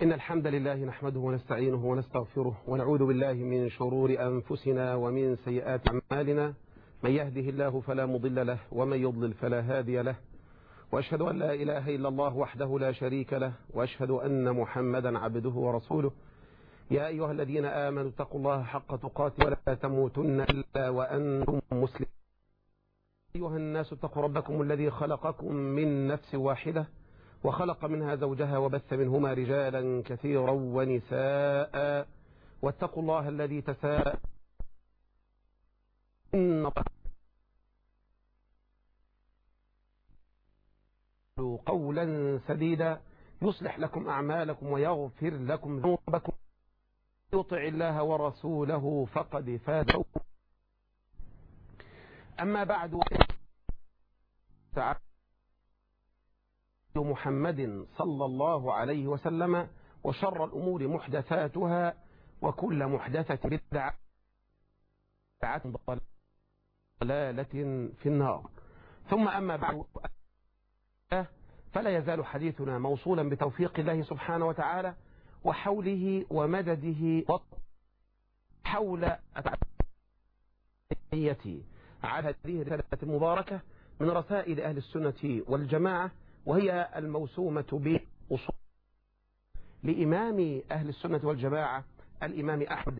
إن الحمد لله نحمده ونستعينه ونستغفره ونعوذ بالله من شرور أنفسنا ومن سيئات أعمالنا. من يهده الله فلا مضل له ومن يضلل فلا هادي له، وأشهد أن لا إله إلا الله وحده لا شريك له، وأشهد أن محمدا عبده ورسوله. يا أيها الذين آمنوا اتقوا الله حق تقاته ولا تموتن إلا وأنتم مسلمون. أيها الناس اتقوا ربكم الذي خلقكم من نفس واحدة وخلق منها زوجها وبث منهما رجالا كثيرا ونساء، واتقوا الله الذي تساءلون قولا سديدا يصلح لكم أعمالكم ويغفر لكم ذنوبكم. يطع الله ورسوله فقد فاز. أما بعد، محمد صلى الله عليه وسلم، وشر الأمور محدثاتها، وكل محدثة بدعة ضلالة في النار. ثم أما بعد، فلا يزال حديثنا موصولا بتوفيق الله سبحانه وتعالى وحوله ومدده حول التعبية على هذه الرسالة المباركة من رسائل أهل السنة والجماعة، وهي الموسومة بأصول لإمام أهل السنة والجماعة الإمام أحمد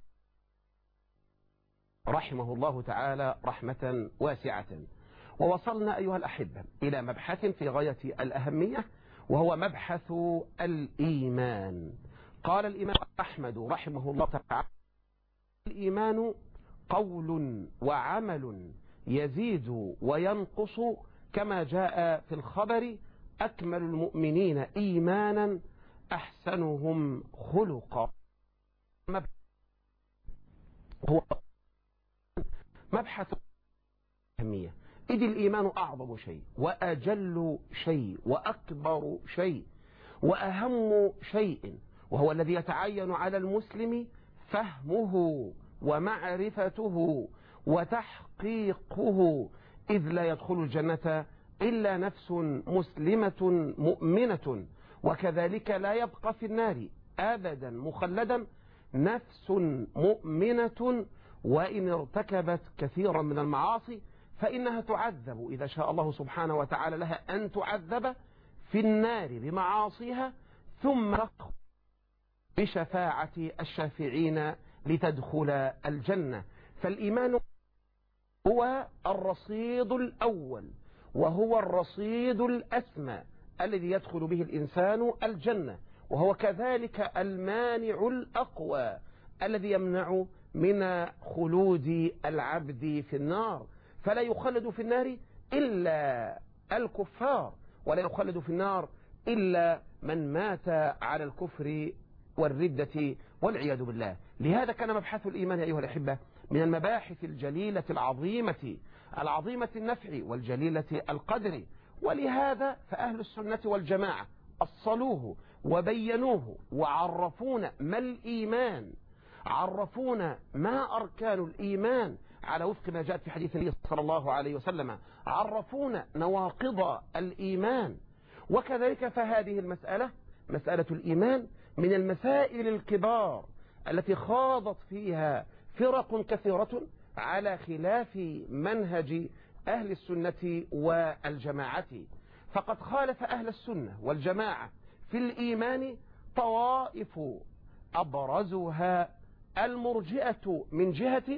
رحمه الله تعالى رحمة واسعة. ووصلنا أيها الأحبة إلى مبحث في غاية الأهمية، وهو مبحث الإيمان. قال الإمام أحمد رحمه الله تعالى: الإيمان قول وعمل يزيد وينقص كما جاء في الخبر: أكمل المؤمنين إيمانا أحسنهم خلقا. هو مبحث أهمية، إذ الإيمان أعظم شيء وأجل شيء وأكبر شيء وأهم شيء، وهو الذي يتعين على المسلم فهمه ومعرفته وتحقيقه، إذ لا يدخل الجنة إلا نفس مسلمة مؤمنة، وكذلك لا يبقى في النار أبدا مخلدا نفس مؤمنة، وإن ارتكبت كثيرا من المعاصي فإنها تعذب إذا شاء الله سبحانه وتعالى لها أن تعذب في النار بمعاصيها، ثم بشفاعة الشافعين لتدخل الجنة. فالإيمان هو الرصيد الأول، وهو الرصيد الأسمى الذي يدخل به الإنسان الجنة، وهو كذلك المانع الأقوى الذي يمنع من خلود العبد في النار. فلا يخلد في النار إلا الكفار، ولا يخلد في النار إلا من مات على الكفر والردة والعياذ بالله. لهذا كان مبحث الإيمان أيها الأحبة من المباحث الجليلة العظيمة النفع والجليلة القدر. ولهذا فأهل السنة والجماعة أصلوه وبينوه وعرفونا ما الإيمان، عرفونا ما أركان الإيمان على وفق ما جاء في حديث النبي صلى الله عليه وسلم، عرفونا نواقض الإيمان. وكذلك فهذه المسألة، مسألة الإيمان، من المسائل الكبار التي خاضت فيها فرق كثيرة على خلاف منهج أهل السنة والجماعة. فقد خالف أهل السنة والجماعة في الإيمان طوائف أبرزها المرجئة من جهة،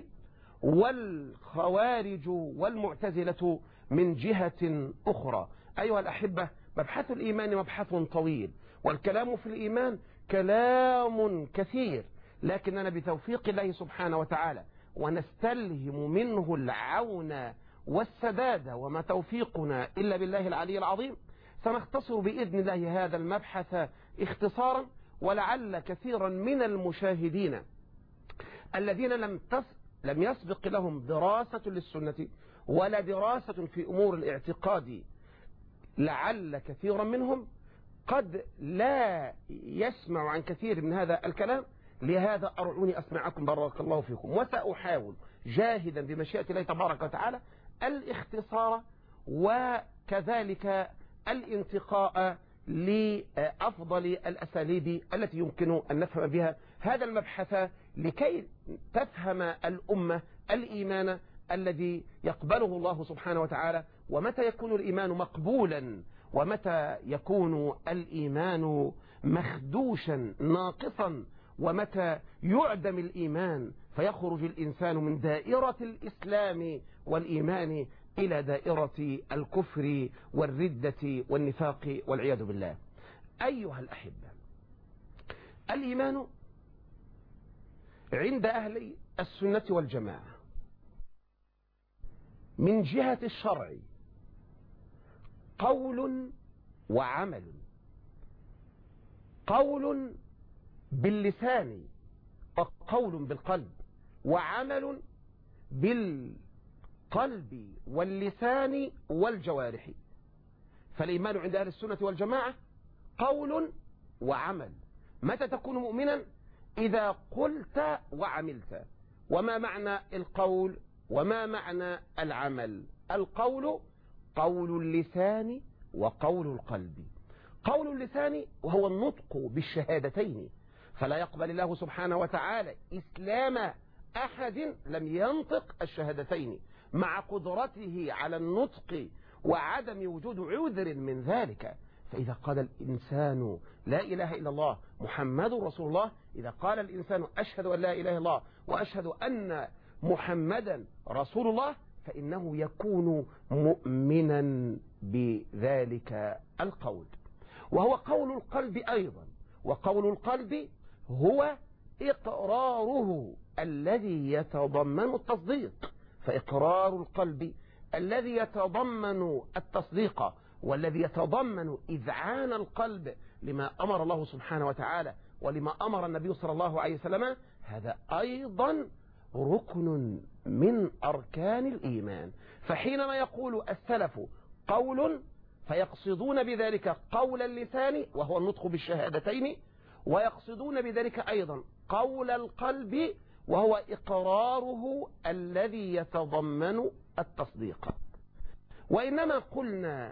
والخوارج والمعتزلة من جهة أخرى. أيها الأحبة، مبحث الإيمان مبحث طويل، والكلام في الإيمان كلام كثير، لكننا بتوفيق الله سبحانه وتعالى ونستلهم منه العون والسداد، وما توفيقنا إلا بالله العلي العظيم، سنختصر بإذن الله هذا المبحث اختصارا. ولعل كثيرا من المشاهدين الذين لم يسبق لهم دراسة للسنة ولا دراسة في أمور الاعتقاد، لعل كثيرا منهم قد لا يسمع عن كثير من هذا الكلام. لهذا أرعوني أسمعكم بارك الله فيكم، وسأحاول جاهدا بمشيئة الله تبارك وتعالى الاختصار وكذلك الانتقاء لأفضل الأساليب التي يمكن أن نفهم بها هذا المبحث لكي تفهم الأمة الإيمان الذي يقبله الله سبحانه وتعالى، ومتى يكون الإيمان مقبولا ومتى يكون الإيمان مخدوشا ناقصا، ومتى يعدم الإيمان فيخرج الإنسان من دائرة الإسلام والإيمان إلى دائرة الكفر والردة والنفاق والعياذ بالله. أيها الأحبة، الإيمان عند أهل السنة والجماعة من جهة الشرع قول وعمل. قول باللسان وقول بالقلب، وعمل بالقلب واللسان والجوارح. فالإيمان عند أهل السنة والجماعة قول وعمل. متى تكون مؤمنا؟ إذا قلت وعملت. وما معنى القول وما معنى العمل؟ القول قول اللسان وقول القلب. قول اللسان وهو النطق بالشهادتين، فلا يقبل الله سبحانه وتعالى إسلام أحد لم ينطق الشهادتين، مع قدرته على النطق وعدم وجود عذر من ذلك. فإذا قال الإنسان لا إله إلا الله محمد رسول الله، إذا قال الإنسان أشهد أن لا إله إلا الله وأشهد أن محمدا رسول الله، فإنه يكون مؤمنا بذلك القول. وهو قول القلب أيضا، وقول القلب هو إقراره الذي يتضمن التصديق. فإقرار القلب الذي يتضمن التصديق والذي يتضمن إذعان القلب لما أمر الله سبحانه وتعالى ولما أمر النبي صلى الله عليه وسلم، هذا أيضا ركن من أركان الإيمان. فحينما يقول السلف قول فيقصدون بذلك قول اللسان وهو النطق بالشهادتين، ويقصدون بذلك أيضا قول القلب وهو إقراره الذي يتضمن التصديق. وإنما قلنا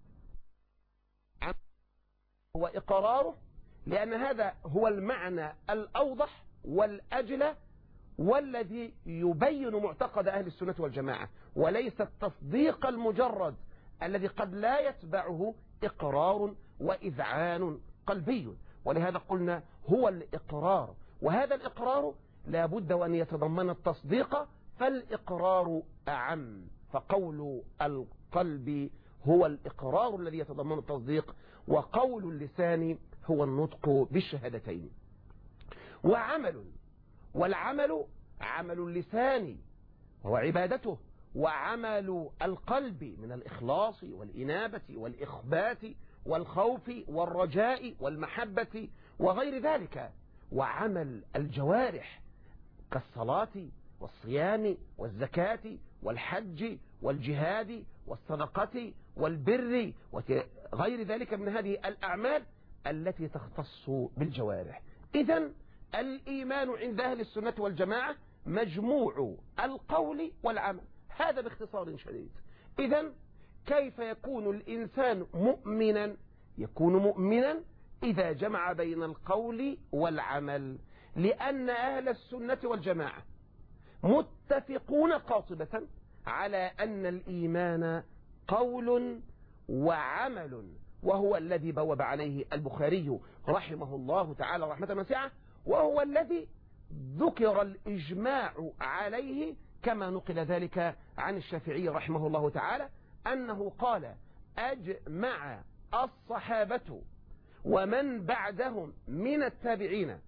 هو إقراره لأن هذا هو المعنى الأوضح والأجلى والذي يبين معتقد أهل السنة والجماعة، وليس التصديق المجرد الذي قد لا يتبعه إقرار وإذعان قلبي. ولهذا قلنا هو الإقرار، وهذا الإقرار لا بد وأن يتضمن التصديق، فالإقرار أعم. فقول القلب هو الإقرار الذي يتضمن التصديق، وقول اللسان هو النطق بالشهادتين. وعمل، والعمل عمل اللسان وهو عبادته، وعمل القلب من الإخلاص والإنابة والإخبات والخوف والرجاء والمحبة وغير ذلك. وعمل الجوارح كالصلاة والصيام والزكاة والحج والجهاد والصدقة والبر وغير ذلك من هذه الأعمال التي تختص بالجوارح. إذن الإيمان عند أهل السنة والجماعة مجموع القول والعمل، هذا باختصار شديد. إذن كيف يكون الإنسان مؤمنا؟ يكون مؤمنا إذا جمع بين القول والعمل، لأن أهل السنة والجماعة متفقون قاطبة على أن الإيمان قول وعمل، وهو الذي بوب عليه البخاري رحمه الله تعالى رحمة واسعة، وهو الذي ذكر الإجماع عليه كما نقل ذلك عن الشافعي رحمه الله تعالى أنه قال: أجمع الصحابة ومن بعدهم من التابعين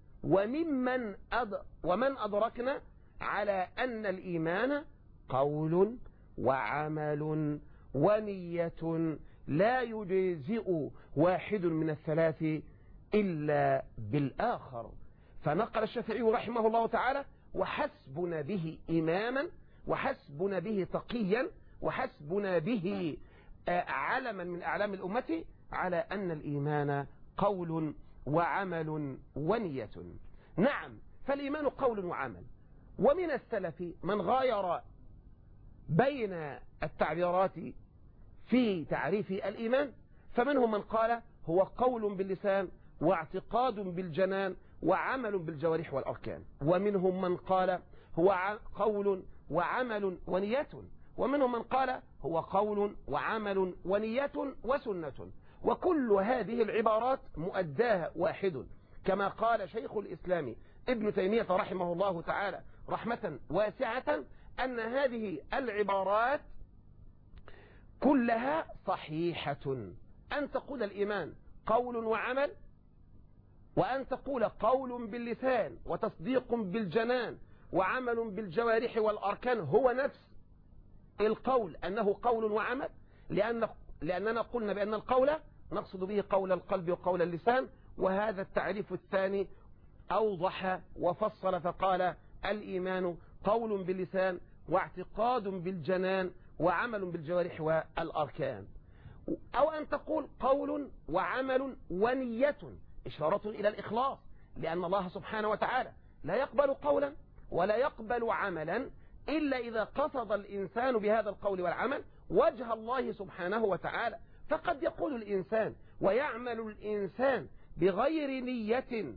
ومن أدركنا على أن الإيمان قول وعمل ونية لا يجزئ واحد من الثلاث إلا بالآخر. فنقل الشافعي رحمه الله تعالى: وحسبنا به إماما، وحسبنا به تقيا، وحسبنا به علما من أعلام الأمة، على أن الإيمان قول وعمل ونية. نعم، فالإيمان قول وعمل. ومن السلف من غاير بين التعبيرات في تعريف الإيمان، فمنهم من قال هو قول باللسان واعتقاد بالجنان وعمل بالجوارح والأركان. ومنهم من قال هو قول وعمل ونية، ومنهم من قال هو قول وعمل ونية وسنة. وكل هذه العبارات مؤداها واحد، كما قال شيخ الإسلام ابن تيمية رحمه الله تعالى رحمة واسعة، أن هذه العبارات كلها صحيحة. أن تقول الإيمان قول وعمل، وأن تقول قول باللسان وتصديق بالجنان وعمل بالجوارح والأركان هو نفس القول أنه قول وعمل، لأننا قلنا بأن القول نقصد به قول القلب وقول اللسان. وهذا التعريف الثاني أوضح وفصل فقال الإيمان قول باللسان واعتقاد بالجنان وعمل بالجوارح والأركان. أو أن تقول قول وعمل ونية، إشارة إلى الإخلاص، لأن الله سبحانه وتعالى لا يقبل قولا ولا يقبل عملا إلا إذا قصد الإنسان بهذا القول والعمل وجه الله سبحانه وتعالى. فقد يقول الإنسان ويعمل الإنسان بغير نية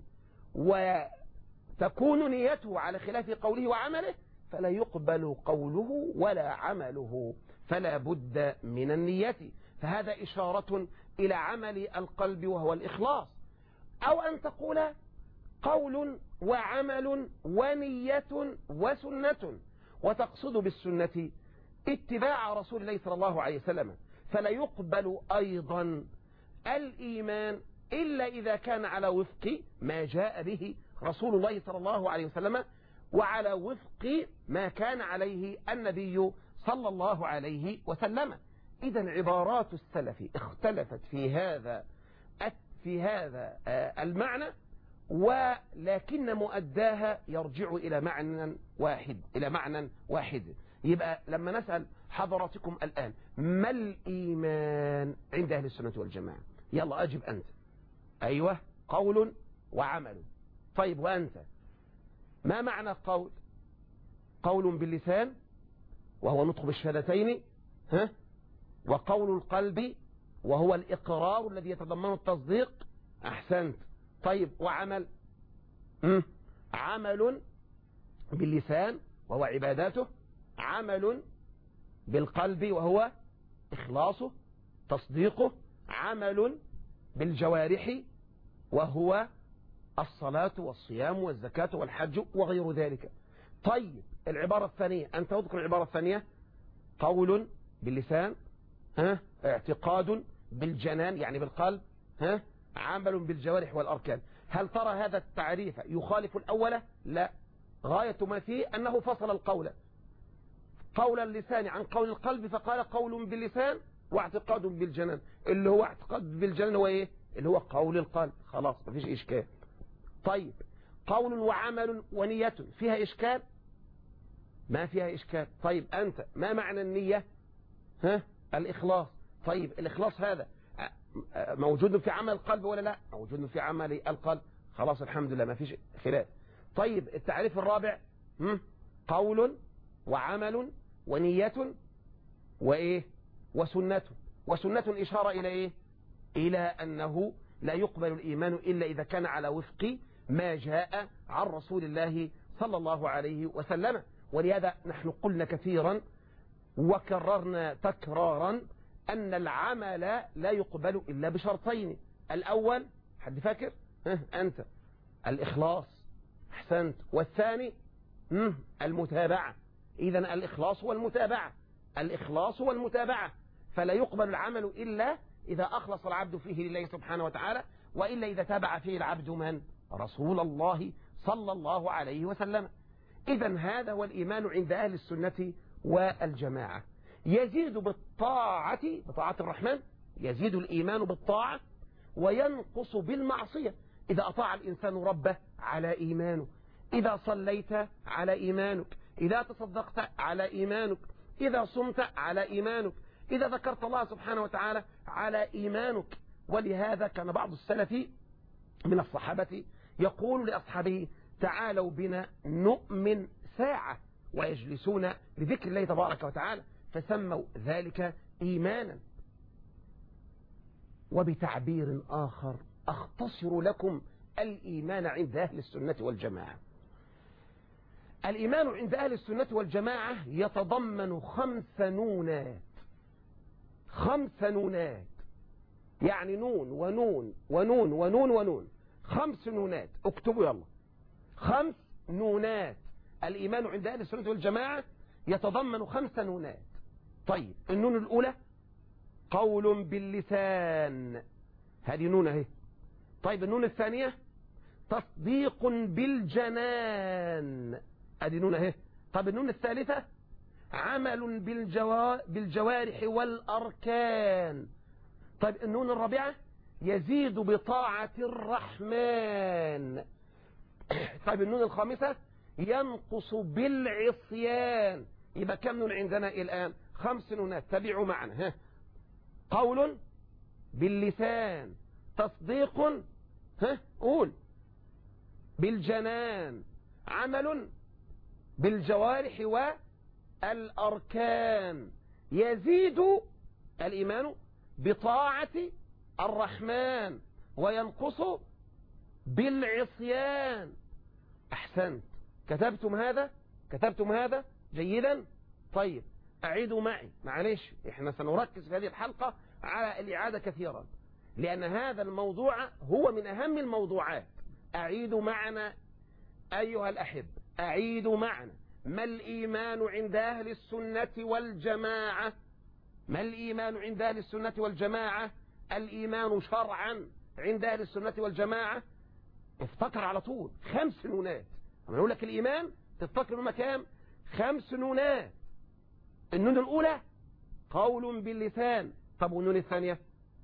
وتكون نيته على خلاف قوله وعمله، فلا يقبل قوله ولا عمله، فلا بد من النية. فهذا إشارة إلى عمل القلب وهو الإخلاص. أو أن تقول قول وعمل ونية وسنة، وتقصد بالسنة اتباع رسول الله صلى الله عليه وسلم، فلا يقبل أيضا الإيمان إلا إذا كان على وفق ما جاء به رسول الله صلى الله عليه وسلم وعلى وفق ما كان عليه النبي صلى الله عليه وسلم. إذا عبارات السلف اختلفت في هذا المعنى، ولكن مؤداها يرجع إلى معنى واحد. يبقى لما نسأل حضراتكم الآن ما الإيمان عند أهل السنة والجماعة؟ يلا أجب أنت. أيوة، قول وعمل. طيب وأنت ما معنى قول؟ قول باللسان وهو نطق بالشهادتين، وقول القلب وهو الإقرار الذي يتضمن التصديق. أحسنت. طيب وعمل؟ عمل باللسان وهو عباداته، عمل بالقلب وهو إخلاصه تصديقه، عمل بالجوارح وهو الصلاة والصيام والزكاة والحج وغير ذلك. طيب العبارة الثانية، أنت تذكر العبارة الثانية قول باللسان، اعتقاد بالجنان يعني بالقلب، عمل بالجوارح والأركان. هل ترى هذا التعريف يخالف الأول؟ لا، غاية ما فيه أنه فصل القول، قول اللسان عن قول القلب، فقال قول باللسان واعتقاد بالجنان. اللي هو اعتقاد بالجنان هو ايه؟ اللي هو قول القلب. خلاص مفيش إشكال. طيب قول وعمل ونية فيها إشكال؟ ما فيها إشكال. طيب أنت ما معنى النية؟ الإخلاص. طيب الإخلاص هذا موجود في عمل القلب ولا لا؟ موجود في عمل القلب. خلاص الحمد لله ما فيش خلاف. طيب التعريف الرابع قول وعمل ونية وإيه وسنة. وسنة إشارة إلى إيه؟ إلى أنه لا يقبل الإيمان إلا إذا كان على وفق ما جاء عن رسول الله صلى الله عليه وسلم. ولهذا نحن قلنا كثيرا وكررنا تكرارا أن العمل لا يقبل إلا بشرطين. الأول حد فاكر؟ أنت الإخلاص. أحسنت. والثاني المتابعة. إذن الإخلاص والمتابعة، الإخلاص والمتابعة. فلا يقبل العمل إلا إذا أخلص العبد فيه لله سبحانه وتعالى، وإلا إذا تابع فيه العبد من؟ رسول الله صلى الله عليه وسلم. إذن هذا هو الإيمان عند أهل السنة والجماعة. يزيد بالطاعة، بطاعة الرحمن يزيد الإيمان بالطاعة، وينقص بالمعصية. إذا أطاع الإنسان ربه على إيمانه، إذا صليت على إيمانك، إذا تصدقت على إيمانك، إذا صمت على إيمانك، إذا ذكرت الله سبحانه وتعالى على إيمانك. ولهذا كان بعض السلف من الصحابة يقول لأصحابه تعالوا بنا نؤمن ساعة، ويجلسون لذكر الله تبارك وتعالى، فسموا ذلك إيمانا. وبتعبير آخر أختصر لكم الإيمان عند أهل السنة والجماعة. الإيمان عند أهل السنة والجماعة يتضمن 5 نونات. 5 نونات، يعني نون ونون ونون ونون ونون، 5 نونات. اكتبوا يلا، 5 نونات. الإيمان عند أهل السنة والجماعة يتضمن 5 نونات. طيب النون الأولى قول باللسان، هذه نون اهي. طيب النون الثانية تصديق بالجنان، هذه نون اهي. طيب النون الثالثة عمل بالجوارح والأركان. طيب النون الرابعة يزيد بطاعة الرحمن. طيب النون الخامسة ينقص بالعصيان. يبقى كم نون عندنا الآن؟ 5 نونات. تابعوا معنا. قول باللسان، تصديق قول بالجنان، عمل بالجوارح والأركان، يزيد الإيمان بطاعة الرحمن، وينقص بالعصيان. أحسنت. كتبتم هذا؟ كتبتم هذا جيدا؟ طيب أعيدوا معي، معلش احنا سنركز في هذه الحلقة على الإعادة كثيرا، لأن هذا الموضوع هو من أهم الموضوعات. أعيدوا معنا أيها الأحب، أعيدوا معنا. ما الإيمان عند أهل السنة والجماعة؟ ما الإيمان عند أهل السنة والجماعة؟ الإيمان شرعا عند أهل السنة والجماعة، افتكر على طول 5 نونات. أنا أقول لك الإيمان تفتكر إنه كام؟ 5 نونات. النون الأولى قول باللسان. طب والنون الثانية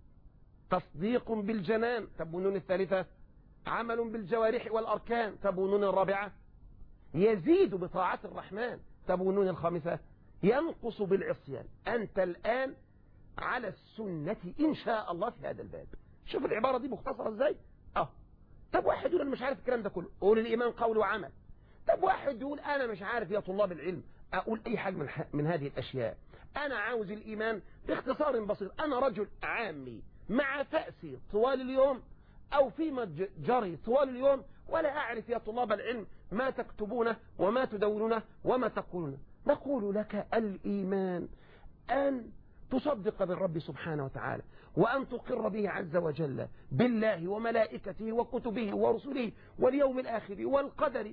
تصديق بالجنان. طب والنون الثالثة عمل بالجوارح والأركان. طب والنون الرابعة يزيد بطاعة الرحمن. طب والنون الخامسة ينقص بالعصيان. أنت الآن على السنة إن شاء الله في هذا الباب. شوف العبارة دي مختصرة إزاي. طب واحد يقول أنا مش عارف الكلام ده كله، قول الإيمان قول وعمل. طب واحد يقول أنا مش عارف يا طلاب العلم أقول أي حاجة من هذه الأشياء. أنا عاوز الإيمان باختصار بسيط. أنا رجل عامي مع فأسي طوال اليوم أو فيما جري طوال اليوم، ولا أعرف يا طلاب العلم ما تكتبونه وما تدونونه وما تقولونه. نقول لك الإيمان أن تصدق بالرب سبحانه وتعالى، وأن تقر به عز وجل، بالله وملائكته وكتبه ورسله واليوم الآخر والقدر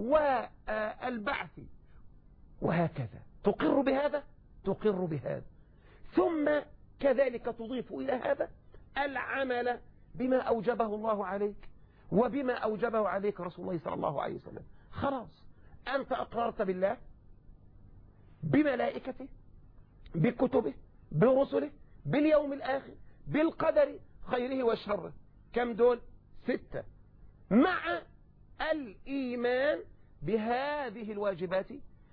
والبعث، وهكذا تقر بهذا، تقر بهذا. ثم كذلك تضيف إلى هذا العمل بما أوجبه الله عليك وبما أوجبه عليك رسول الله صلى الله عليه وسلم. خلاص أنت أقررت بالله، بملائكته، بكتبه، برسله، باليوم الآخر، بالقدر خيره وشره. كم دول؟ 6. مع الإيمان بهذه الواجبات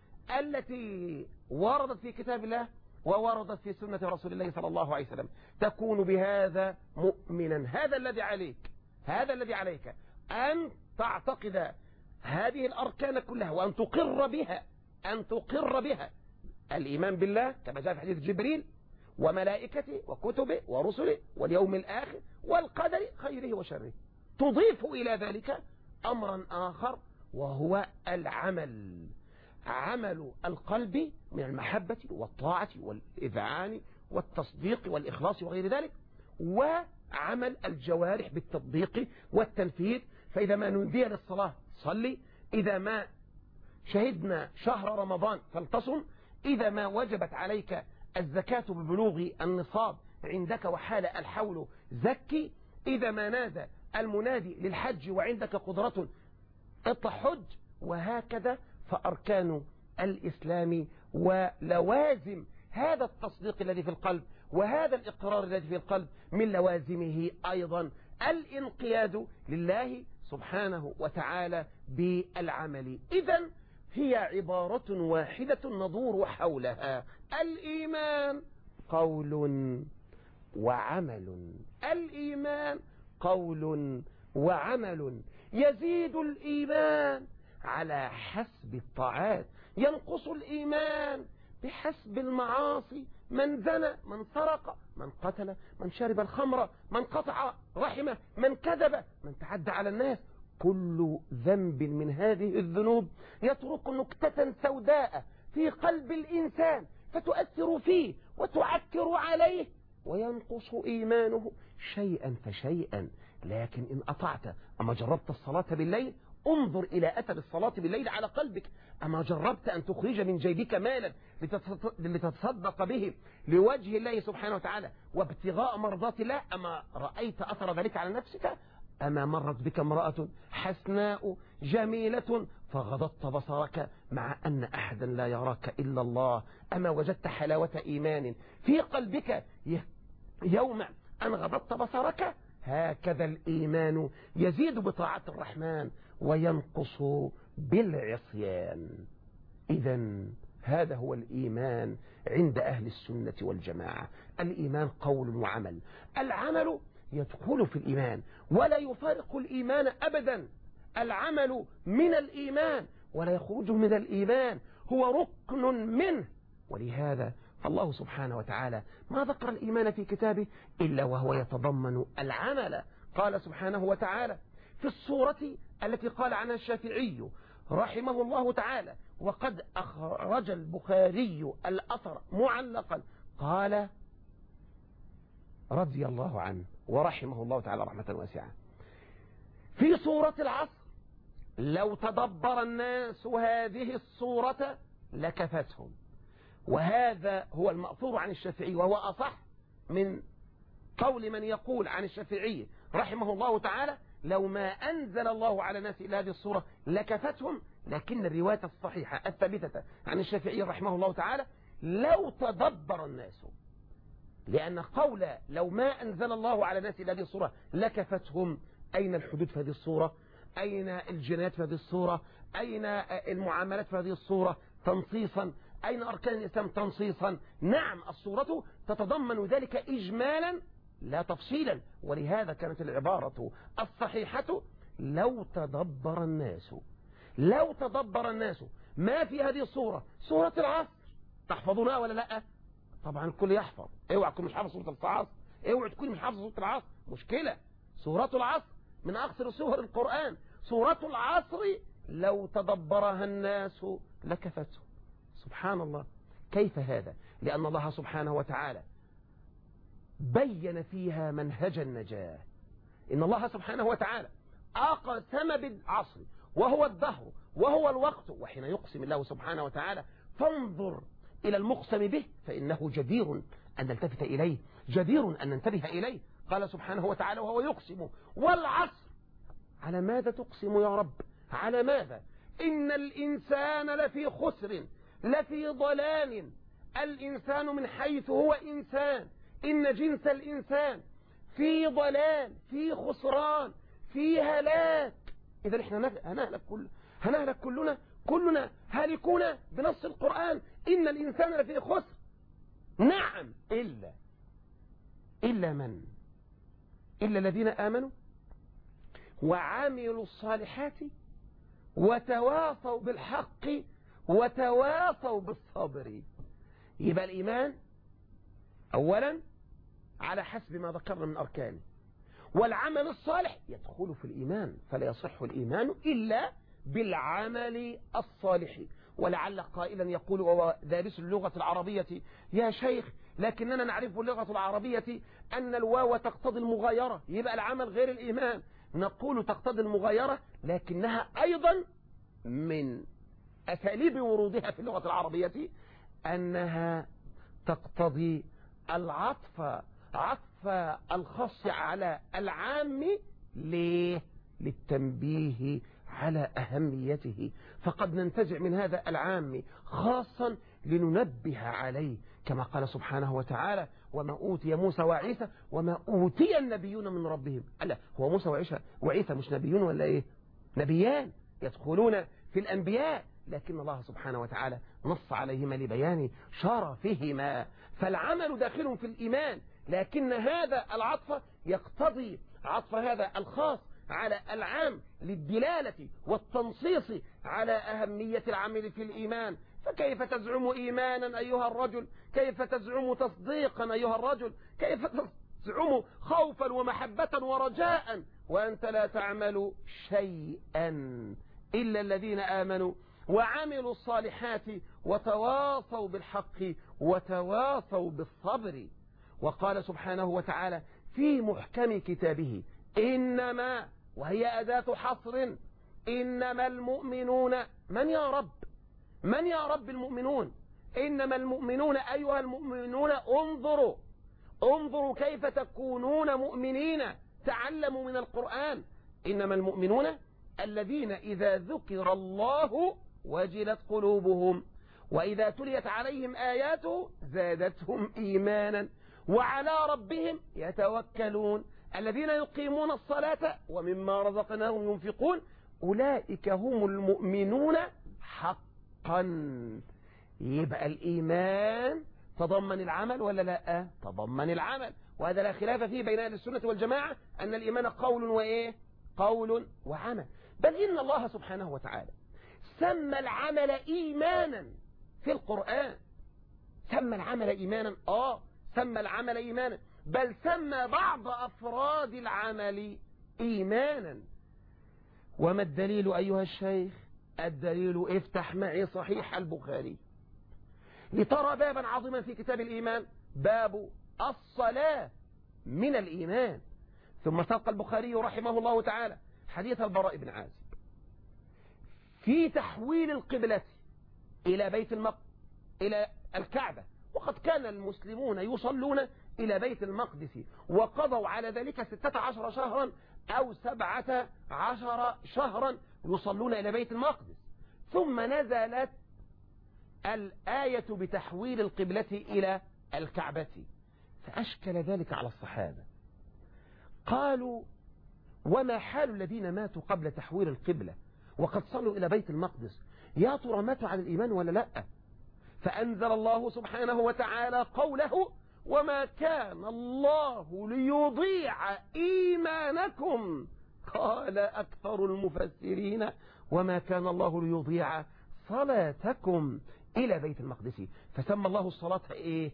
التي وردت في كتاب الله ووردت في سنة رسول الله صلى الله عليه وسلم. تكون بهذا مؤمنا. هذا الذي عليك، هذا الذي عليك أن تعتقد هذه الأركان كلها وأن تقر بها، أن تقر بها. الإيمان بالله كما جاء في حديث جبريل وملائكته وكتبه ورسله واليوم الآخر والقدر خيره وشره. تضيف إلى ذلك أمرا آخر وهو العمل، عمل القلب من المحبة والطاعة والإذعان والتصديق والإخلاص وغير ذلك، وعمل الجوارح بالتطبيق والتنفيذ. فإذا ما نودي للصلاة صلي، إذا ما شهدنا شهر رمضان فلتصم، إذا ما وجبت عليك الزكاة ببلوغ النصاب عندك وحال الحول زكي، إذا ما نادى المنادي للحج وعندك قدرة اطلع حج، وهكذا. فأركان الإسلام ولوازم هذا التصديق الذي في القلب وهذا الإقرار الذي في القلب من لوازمه أيضا الانقياد لله سبحانه وتعالى بالعمل. إذن هي عبارة واحدة ندور حولها. الإيمان قول وعمل، الإيمان قول وعمل. يزيد الإيمان على حسب الطاعات، ينقص الإيمان بحسب المعاصي من زنى، من سرق، من قتل، من شرب الخمر، من قطع رحمه، من كذب، من تعدى على الناس. كل ذنب من هذه الذنوب يترك نكتة سوداء في قلب الإنسان فتؤثر فيه وتعكر عليه وينقص إيمانه شيئا فشيئا. لكن إن أطعت، أما جربت الصلاة بالليل؟ انظر إلى أثر الصلاة بالليل على قلبك. أما جربت أن تخرج من جيبك مالا لتتصدق به لوجه الله سبحانه وتعالى وابتغاء مرضات الله؟ أما رأيت أثر ذلك على نفسك؟ أما مرت بك امرأة حسناء جميلة فغضضت بصرك مع أن أحدا لا يراك إلا الله؟ أما وجدت حلاوة إيمان في قلبك يوم أن غضضت بصرك؟ هكذا الإيمان يزيد بطاعة الرحمن وينقص بالعصيان. إذن هذا هو الإيمان عند أهل السنة والجماعة. الإيمان قول وعمل. العمل يدخل في الإيمان ولا يفارق الإيمان أبدا. العمل من الإيمان ولا يخرج من الإيمان، هو ركن منه. ولهذا فالله سبحانه وتعالى ما ذكر الإيمان في كتابه إلا وهو يتضمن العمل. قال سبحانه وتعالى في السورة التي قال عنها الشافعي رحمه الله تعالى، وقد أخرج البخاري الأثر معلقا، قال رضي الله عنه ورحمه الله تعالى رحمة واسعة في سورة العصر: لو تدبر الناس هذه السورة لكفتهم. وهذا هو المأثور عن الشافعي، وهو أصح من قول من يقول عن الشافعي رحمه الله تعالى لو ما أنزل الله على الناس إلى هذه الصورة لكفتهم. لكن الرواية الصحيحة الثابتة عن الشافعي رحمه الله تعالى لو تدبر الناس، لأن قول لو ما أنزل الله على الناس إلى هذه الصورة لكفتهم، أين الحدود في هذه الصورة؟ أين الجنايات في هذه الصورة؟ أين المعاملات في هذه الصورة تنصيصا؟ أين أركان الإسلام تنصيصا؟ نعم، الصورة تتضمن ذلك إجمالا لا تفصيلا. ولهذا كانت العبارة الصحيحة لو تدبر الناس. لو تدبر الناس ما في هذه الصورة. سورة العصر تحفظونها ولا لا؟ طبعا الكل يحفظ. اوعى تكون مش حافظ سورة العصر، اوعى تكون مش حافظ سورة العصر، مشكلة. سورة العصر من أقصر سور القرآن. سورة العصر لو تدبرها الناس لكفتهم. سبحان الله، كيف هذا؟ لأن الله سبحانه وتعالى بين فيها منهج النجاة. إن الله سبحانه وتعالى أقسم بالعصر وهو الدهر وهو الوقت. وحين يقسم الله سبحانه وتعالى فانظر إلى المقسم به فإنه جدير أن نلتفت إليه، جدير أن ننتبه إليه. قال سبحانه وتعالى وهو يقسم والعصر. على ماذا تقسم يا رب؟ على ماذا؟ إن الإنسان لفي خسر، لفي ضلال. الإنسان من حيث هو إنسان، إن جنس الإنسان في ضلال، في خسران، في هلاك. إذا إحنا هنهلك كلنا هالكون بنص القرآن. إن الإنسان لفي خسر. نعم، إلا من؟ إلا الذين آمنوا وعملوا الصالحات وتواصوا بالحق وتواصوا بالصبر. يبقى الإيمان أولا على حسب ما ذكرنا من أركانه، والعمل الصالح يدخل في الإيمان، فلا يصح الإيمان إلا بالعمل الصالح. ولعل قائلا يقول وهو دارس اللغة العربية: يا شيخ لكننا نعرف اللغة العربية أن الواو تقتضي المغايرة، يبقى العمل غير الإيمان. نقول تقتضي المغايرة، لكنها أيضا من أساليب ورودها في اللغة العربية أنها تقتضي العطف، عطف الخاص على العام. ليه؟ للتنبيه على أهميته. فقد ننتزع من هذا العام خاصا لننبه عليه، كما قال سبحانه وتعالى: وما أوتي موسى وعيسى وما أوتي النبيون من ربهم. ألا هو موسى وعيسى مش نبيون ولا إيه؟ نبيان يدخلون في الأنبياء، لكن الله سبحانه وتعالى نص عليهما لبيان شرفهما. فالعمل داخل في الإيمان، لكن هذا العطف يقتضي عطف هذا الخاص على العام للدلالة والتنصيص على أهمية العمل في الإيمان. فكيف تزعم إيمانا أيها الرجل؟ كيف تزعم تصديقا أيها الرجل؟ كيف تزعم خوفا ومحبة ورجاء وأنت لا تعمل شيئا إلا الذين آمنوا وعملوا الصالحات وتواصوا بالحق وتواصوا بالصبر. وقال سبحانه وتعالى في محكم كتابه إنما، وهي أداة حصر، إنما المؤمنون من يا رب؟ من يا رب المؤمنون؟ إنما المؤمنون أيها المؤمنون انظروا كيف تكونون مؤمنين، تعلموا من القرآن. إنما المؤمنون الذين إذا ذكر الله وجلت قلوبهم وإذا تليت عليهم آياته زادتهم إيمانا وعلى ربهم يتوكلون الذين يقيمون الصلاة ومما رزقناهم ينفقون أولئك هم المؤمنون حقا. يبقى الإيمان تضمن العمل ولا لا؟ تضمن العمل، وهذا لا خلاف فيه بين أهل السنة والجماعة أن الإيمان قول وإيه؟ قول وعمل. بل إن الله سبحانه وتعالى سمى العمل إيمانا في القرآن. سمى العمل إيمانا، سمى العمل إيمانا، بل سمى بعض أفراد العمل إيمانا. وما الدليل أيها الشيخ؟ الدليل افتح معي صحيح البخاري لترى بابا عظيما في كتاب الإيمان، باب الصلاة من الإيمان. ثم ساق البخاري رحمه الله تعالى حديث البراء بن عازب في تحويل القبلة إلى بيت المقدس، إلى الكعبة، وقد كان المسلمون يصلون إلى بيت المقدس وقضوا على ذلك 16 شهرا أو 17 شهرا يصلون إلى بيت المقدس. ثم نزلت الآية بتحويل القبلة إلى الكعبة، فأشكل ذلك على الصحابة. قالوا وما حال الذين ماتوا قبل تحويل القبلة وقد صلوا إلى بيت المقدس؟ يا ترى ماتوا على الإيمان ولا لا؟ فأنزل الله سبحانه وتعالى قوله وما كان الله ليضيع إيمانكم. قال أكثر المفسرين وما كان الله ليضيع صلاتكم إلى بيت المقدس. فسمى الله الصلاة إيه؟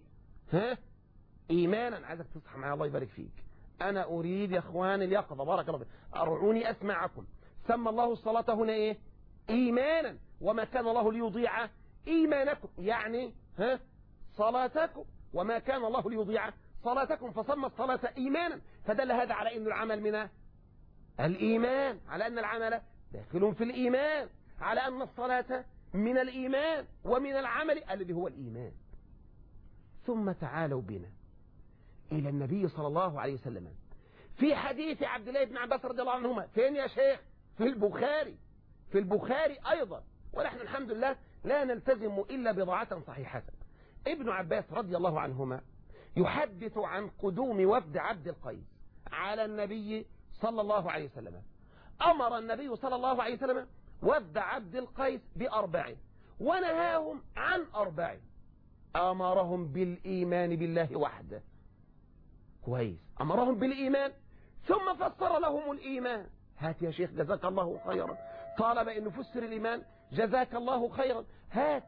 إيمانا. عايزك تصحى معي الله يبارك فيك، أنا أريد يا أخوان اليقظة، بارك الله فيك، أرعوني أسمعكم. سمى الله الصلاة هنا إيه؟ إيمانا. وما كان الله ليضيع إيمانكم، يعني صلاتكم، وما كان الله ليضيع صلاتكم، فسمى الصلاة إيمانا. فدل هذا على أن العمل من الإيمان، على أن العمل داخل في الإيمان، على أن الصلاة من الإيمان ومن العمل الذي هو الإيمان. ثم تعالوا بنا إلى النبي صلى الله عليه وسلم في حديث عبد الله بن عباس رضي الله عنهما. فين يا شيخ؟ في البخاري، في البخاري أيضا، ونحن الحمد لله لا نلتزم إلا بضاعة صحيحة. ابن عباس رضي الله عنهما يحدث عن قدوم وفد عبد القيس على النبي صلى الله عليه وسلم. أمر النبي صلى الله عليه وسلم وفد عبد القيس ب4 ونهاهم عن 4. أمرهم بالإيمان بالله وحده، كويس، أمرهم بالإيمان ثم فسر لهم الإيمان. هات يا شيخ جزاك الله خيرا، طالب أن نفسر الإيمان جزاك الله خيرا، هات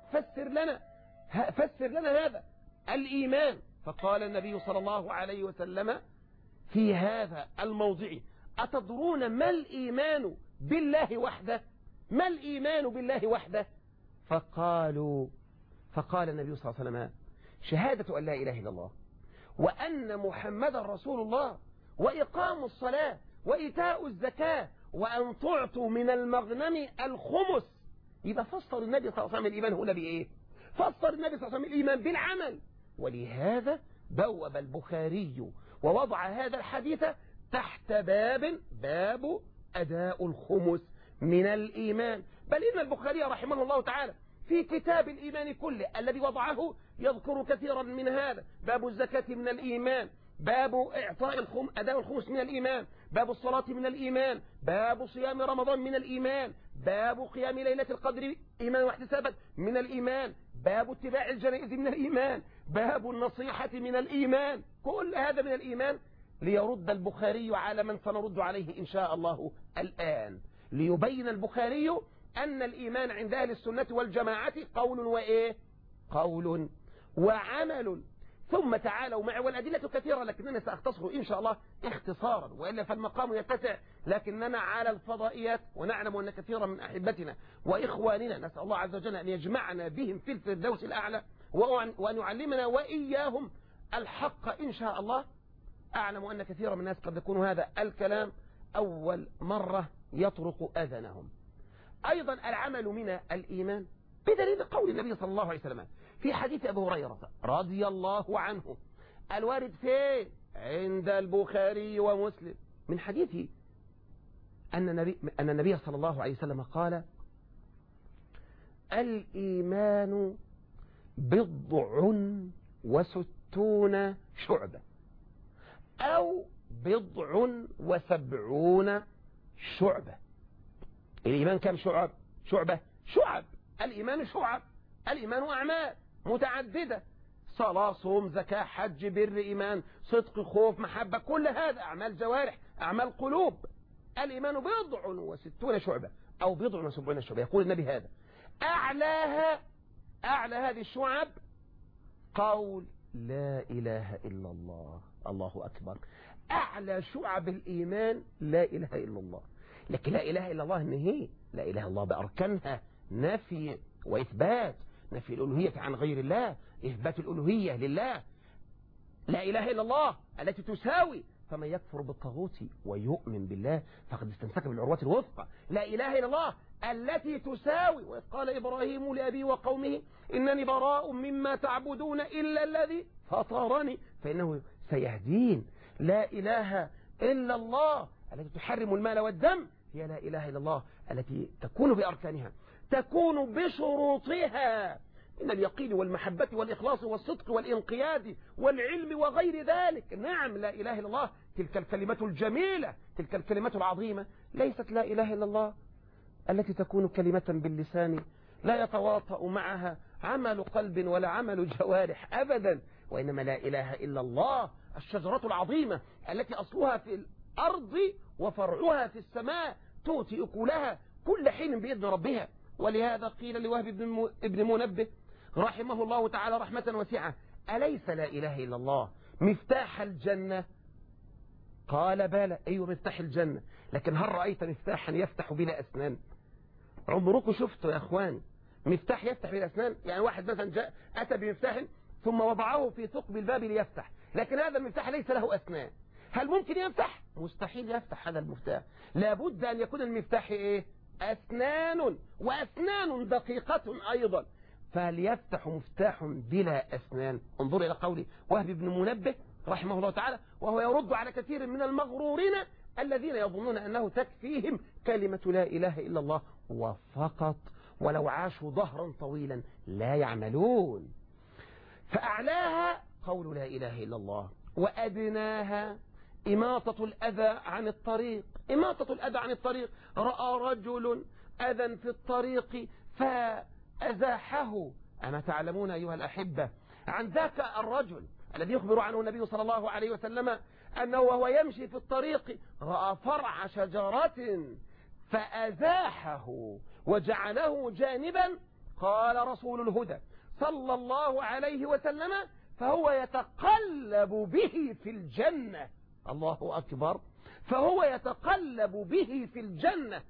فسر لنا هذا الإيمان. فقال النبي صلى الله عليه وسلم في هذا الموضع أتدرون ما الإيمان بالله وحده؟ ما الإيمان بالله وحده؟ فقال النبي صلى الله عليه وسلم شهادة أن لا إله إلا الله وأن محمد رسول الله وإقام الصلاة وإيتاء الزكاة وأن تعطوا من المغنم الخمس. يبقى فسر النبي صلى الله عليه وسلم الإيمان هنا بإيه؟ فسر النبي صلى الله عليه وسلم الإيمان بالعمل. ولهذا بوب البخاري ووضع هذا الحديث تحت باب أداء الخمس من الإيمان. بل إن البخاري رحمه الله تعالى في كتاب الإيمان كله الذي وضعه يذكر كثيرا من هذا. باب الزكاة من الإيمان، باب إعطاء أداء الخمس من الإيمان، باب الصلاة من الإيمان، باب صيام رمضان من الإيمان، باب قيام ليلة القدر إيمان واحتسابا من الإيمان، باب اتباع الجنائز من الإيمان، باب النصيحة من الإيمان. كل هذا من الإيمان ليرد البخاري على من سنرد عليه إن شاء الله الآن. ليبين البخاري أن الإيمان عند أهل السنة والجماعة قول وإيه؟ قول وعمل. ثم تعالوا معي، والأدلة كثيرة لكننا سأختصر إن شاء الله اختصارا، وإلا فالمقام يتسع، لكننا على الفضائيات، ونعلم أن كثيرا من أحبتنا وإخواننا نسأل الله عز وجل أن يجمعنا بهم في الفردوس الأعلى، وأن يعلمنا وإياهم الحق إن شاء الله. أعلم أن كثيرا من الناس قد يكون هذا الكلام أول مرة يطرق أذنهم. أيضا العمل من الإيمان بدليل قول النبي صلى الله عليه وسلم في حديث أبي هريرة رضي الله عنه الوارد فين عند البخاري ومسلم من حديث أن النبي صلى الله عليه وسلم قال: الإيمان 60 شعبة أو 70 شعبة. الإيمان كم شعبة؟ شعب. الإيمان شعب. الإيمان أعمال متعددة: صلاة، صوم، زكاة، حج، بر، إيمان، صدق، خوف، محبة، كل هذا أعمال جوارح، أعمال قلوب. الإيمان 60 شعبة أو 70 شعبة. يقول النبي هذا أعلى هذه الشعب قول لا إله إلا الله. الله أكبر. أعلى شعب الإيمان لا إله إلا الله. لكن لا إله إلا الله إن هي لا إله إلا الله بأركانها نفي وإثبات، نفي الألوهية عن غير الله، إثبات الألوهية لله. لا إله إلا الله التي تساوي، فمن يكفر بالطاغوت ويؤمن بالله فقد استمسك بالعروة الوثقى. لا إله إلا الله التي تساوي، وإذ قال إبراهيم لأبيه وقومه إنني براء مما تعبدون إلا الذي فطرني فإنه سيهدين. لا إله إلا الله التي تحرم المال والدم هي لا إله إلا الله التي تكون بأركانها، تكون بشروطها من اليقين والمحبة والإخلاص والصدق والإنقياد والعلم وغير ذلك. نعم، لا إله إلا الله تلك الكلمة الجميلة، تلك الكلمة العظيمة. ليست لا إله إلا الله التي تكون كلمة باللسان لا يتواطأ معها عمل قلب ولا عمل جوارح أبدا، وإنما لا إله إلا الله الشجرة العظيمة التي أصلها في الأرض وفرعها في السماء، تؤتي أكلها كل حين بإذن ربها. ولهذا قيل لوهب ابن منبه رحمه الله تعالى رحمة واسعة: أليس لا إله إلا الله مفتاح الجنة؟ قال بلى. أيوة مفتاح الجنة، لكن هل رأيت مفتاحا يفتح بلا أسنان؟ عمركم شفتوا يا أخواني مفتاح يفتح بلا أسنان؟ يعني واحد مثلا أتى بمفتاح ثم وضعه في ثقب الباب ليفتح، لكن هذا المفتاح ليس له أسنان. هل ممكن يفتح؟ مستحيل يفتح هذا المفتاح. لابد أن يكون المفتاح إيه؟ أسنان، وأسنان دقيقة أيضا. فهل يفتح مفتاح بلا أسنان؟ انظر إلى قول وهب بن منبه رحمه الله تعالى، وهو يرد على كثير من المغرورين الذين يظنون أنه تكفيهم كلمة لا إله إلا الله وفقط، ولو عاشوا ظهرا طويلا لا يعملون. فأعلاها قول لا إله إلا الله، وأدناها إماطة الأذى عن الطريق. إماطة الأذى عن الطريق: رأى رجل أذى في الطريق فأزاحه. أما تعلمون أيها الأحبة عن ذاك الرجل الذي يخبر عنه النبي صلى الله عليه وسلم أنه وهو يمشي في الطريق رأى فرع شجرة فأزاحه وجعله جانبا؟ قال رسول الهدى صلى الله عليه وسلم: فهو يتقلب به في الجنة. الله أكبر. فهو يتقلب به في الجنة.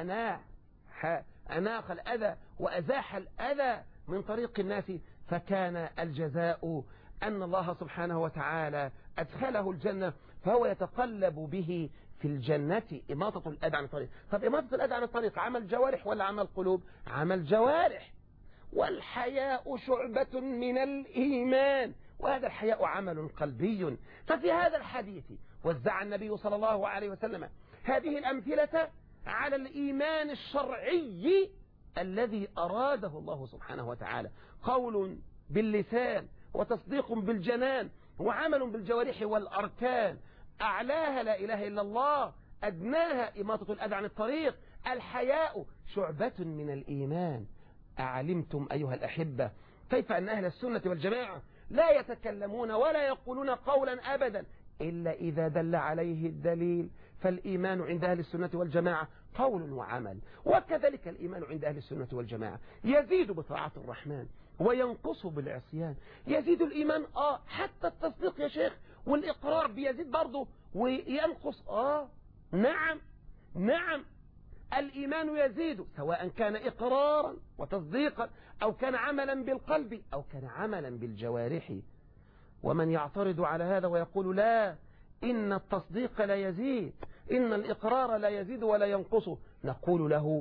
أناخ الأذى وأزاح الأذى من طريق الناس، فكان الجزاء أن الله سبحانه وتعالى أدخله الجنة، فهو يتقلب به في الجنة. إماطة الأذى عن الطريق. طب إماطة الأذى عن الطريق عمل جوارح ولا عمل قلوب؟ عمل جوارح. والحياء شعبة من الإيمان، وهذا الحياء عمل قلبي. ففي هذا الحديث وزع النبي صلى الله عليه وسلم هذه الأمثلة على الإيمان الشرعي الذي أراده الله سبحانه وتعالى: قول باللسان وتصديق بالجنان وعمل بالجوارح والأركان. أعلاها لا إله إلا الله، أدناها إماطة الأذى عن الطريق. الحياء شعبة من الإيمان. أعلمتم أيها الأحبة كيف أن أهل السنة والجماعة لا يتكلمون ولا يقولون قولا أبدا إلا إذا دل عليه الدليل فالإيمان عند أهل السنة والجماعة قول وعمل، وكذلك الإيمان عند أهل السنة والجماعة يزيد بطاعة الرحمن وينقص بالعصيان. يزيد الإيمان حتى التصديق يا شيخ والإقرار بيزيد برضه وينقص. نعم الإيمان يزيد سواء كان إقرارا وتصديقا أو كان عملا بالقلب أو كان عملا بالجوارح. ومن يعترض على هذا ويقول لا إن التصديق لا يزيد، إن الإقرار لا يزيد ولا ينقص، نقول له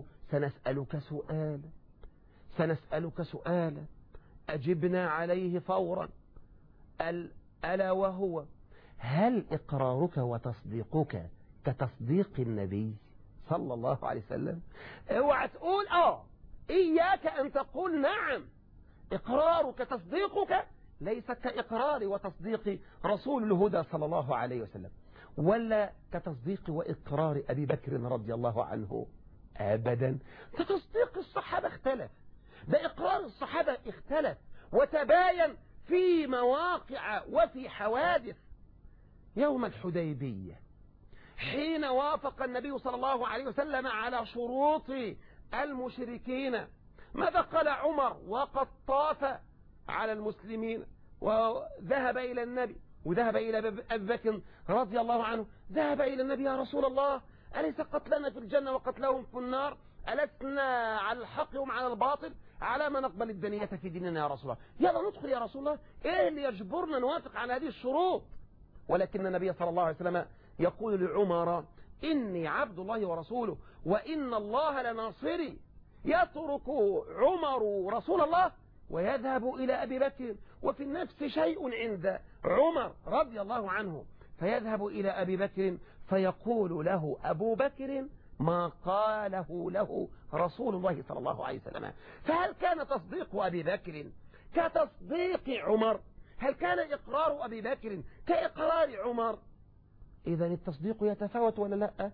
سنسألك سؤالا أجبنا عليه فورا، ألا وهو هل إقرارك وتصديقك كتصديق النبي صلى الله عليه وسلم؟ اوعى تقول إياك أن تقول نعم إقرارك تصديقك ليس كإقرار وتصديق رسول الهدى صلى الله عليه وسلم، ولا كتصديق وإقرار أبي بكر رضي الله عنه أبدا. تصديق الصحابة اختلف، ده إقرار الصحابة اختلف وتباين في مواقع وفي حوادث. يوم الحديبية حين وافق النبي صلى الله عليه وسلم على شروط المشركين، ماذا قال عمر وقد طاف على المسلمين وذهب إلى النبي وذهب إلى أبي بكر رضي الله عنه، ذهب إلى النبي يا رسول الله أليس قتلنا في الجنة وقتلهم في النار؟ ألسنا على الحق وهم على الباطل؟ على ما نقبل الدنية في ديننا يا رسول الله؟ يلا ندخل يا رسول الله، إيه اللي يجبرنا نوافق على هذه الشروط؟ ولكن النبي صلى الله عليه وسلم يقول لعمر إني عبد الله ورسوله وإن الله لناصري. يترك عمر رسول الله ويذهب إلى أبي بكر وفي النفس شيء عند عمر رضي الله عنه، فيذهب إلى أبي بكر فيقول له أبو بكر ما قاله له رسول الله صلى الله عليه وسلم. فهل كان تصديق أبي بكر كتصديق عمر؟ هل كان إقرار أبي بكر كإقرار عمر؟ إذن التصديق يتفاوت ولا لا؟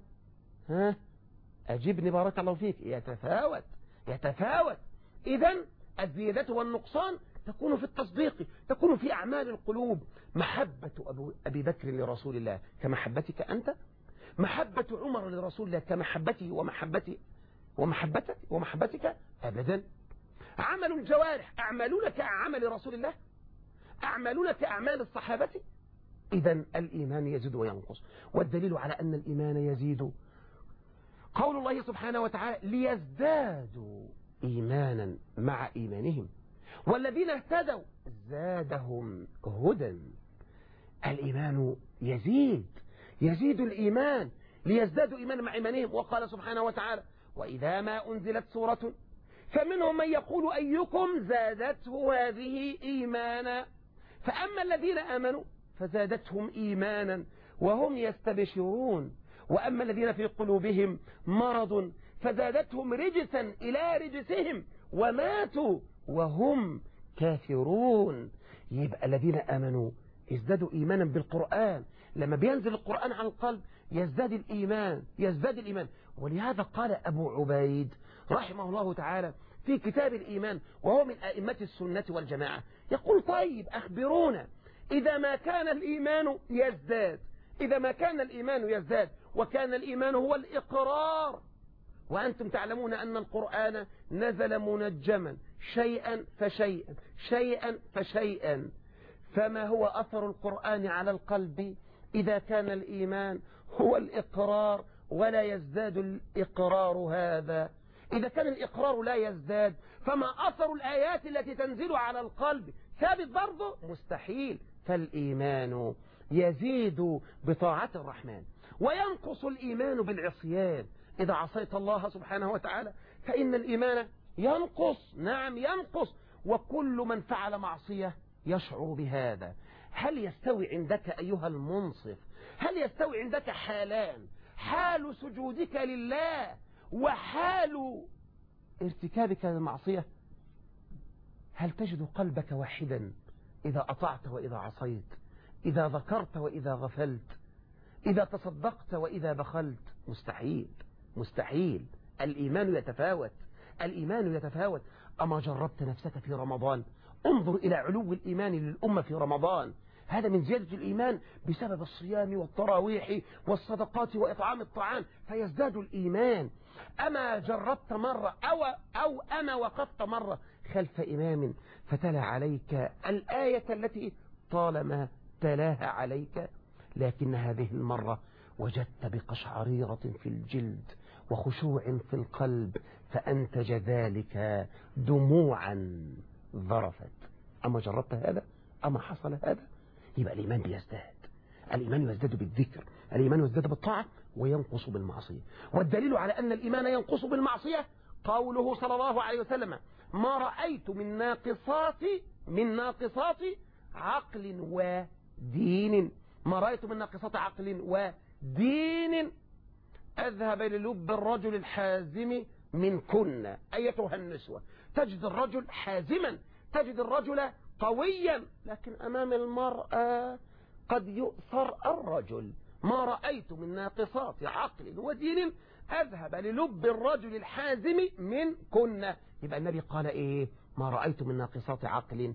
أجبني بارك الله فيك. يتفاوت. إذن الزيادة والنقصان تكون في التصديق، تكون في أعمال القلوب. محبة أبي بكر لرسول الله كمحبتك أنت، محبة عمر لرسول الله كمحبته ومحبتك أبدا. عمل الجوارح أعملون كأعمال رسول الله، أعملون كأعمال الصحابة. إذن الإيمان يزيد وينقص، والدليل على أن الإيمان يزيد قول الله سبحانه وتعالى ليزدادوا إيمانا مع إيمانهم والذين اهتدوا زادهم هدى. الإيمان يزيد الإيمان ليزدادوا إيمانا مع إيمانهم. وقال سبحانه وتعالى وإذا ما أنزلت سورة فمنهم من يقول أيكم زادته هذه إيمانا فأما الذين آمنوا فزادتهم إيمانا وهم يستبشرون وأما الذين في قلوبهم مرض فزادتهم رجسا إلى رجسهم وماتوا وهم كافرون. يبقى الذين آمنوا يزدادوا إيمانا بالقرآن، لما بينزل القرآن على القلب يزداد الإيمان. ولهذا قال أبو عبيد رحمه الله تعالى في كتاب الإيمان وهو من أئمة السنة والجماعة يقول طيب أخبرونا إذا ما كان الإيمان يزداد وكان الإيمان هو الإقرار، وأنتم تعلمون أن القرآن نزل منجما شيئا فشيئا، فما هو أثر القرآن على القلب إذا كان الإيمان هو الإقرار ولا يزداد الإقرار هذا؟ إذا كان الإقرار لا يزداد فما أثر الآيات التي تنزل على القلب؟ ثابت برضه؟ مستحيل. فالإيمان يزيد بطاعة الرحمن وينقص الإيمان بالعصيان. إذا عصيت الله سبحانه وتعالى فإن الإيمان ينقص. نعم ينقص. وكل من فعل معصية يشعر بهذا. هل يستوي عندك أيها المنصف، هل يستوي عندك حالان، حال سجودك لله وحال ارتكابك للمعصية؟ هل تجد قلبك واحدا إذا أطعت وإذا عصيت، إذا ذكرت وإذا غفلت، إذا تصدقت وإذا بخلت؟ مستحيل. الإيمان يتفاوت. أما جربت نفسك في رمضان؟ انظر إلى علو الإيمان للأمة في رمضان. هذا من زيادة الإيمان بسبب الصيام والتراويح والصدقات وإطعام الطعام فيزداد الإيمان. أما جربت مرة أو أما وقفت مرة خلف إمام فتلا عليك الآية التي طالما تلاها عليك، لكن هذه المرة وجدت بقشعريرة في الجلد وخشوع في القلب فأنتج ذلك دموعا ذرفت. أما جربت هذا؟ أما حصل هذا؟ يبقى الإيمان بيزداد. الإيمان يزداد بالذكر، الإيمان يزداد بالطاعة وينقص بالمعصية. والدليل على أن الإيمان ينقص بالمعصية قوله صلى الله عليه وسلم: ما رأيت من ناقصات عقل ودين، ما رأيت من ناقصات عقل ودين أذهب للب الرجل الحازم منكن. أيتها النسوة، تجد الرجل حازما، تجد الرجل قويا، لكن أمام المرأة قد يؤثر الرجل. ما رأيت من ناقصات عقل ودين أذهب للب الرجل الحازم منكن. يبقى النبي قال إيه؟ ما رأيت من ناقصات عقل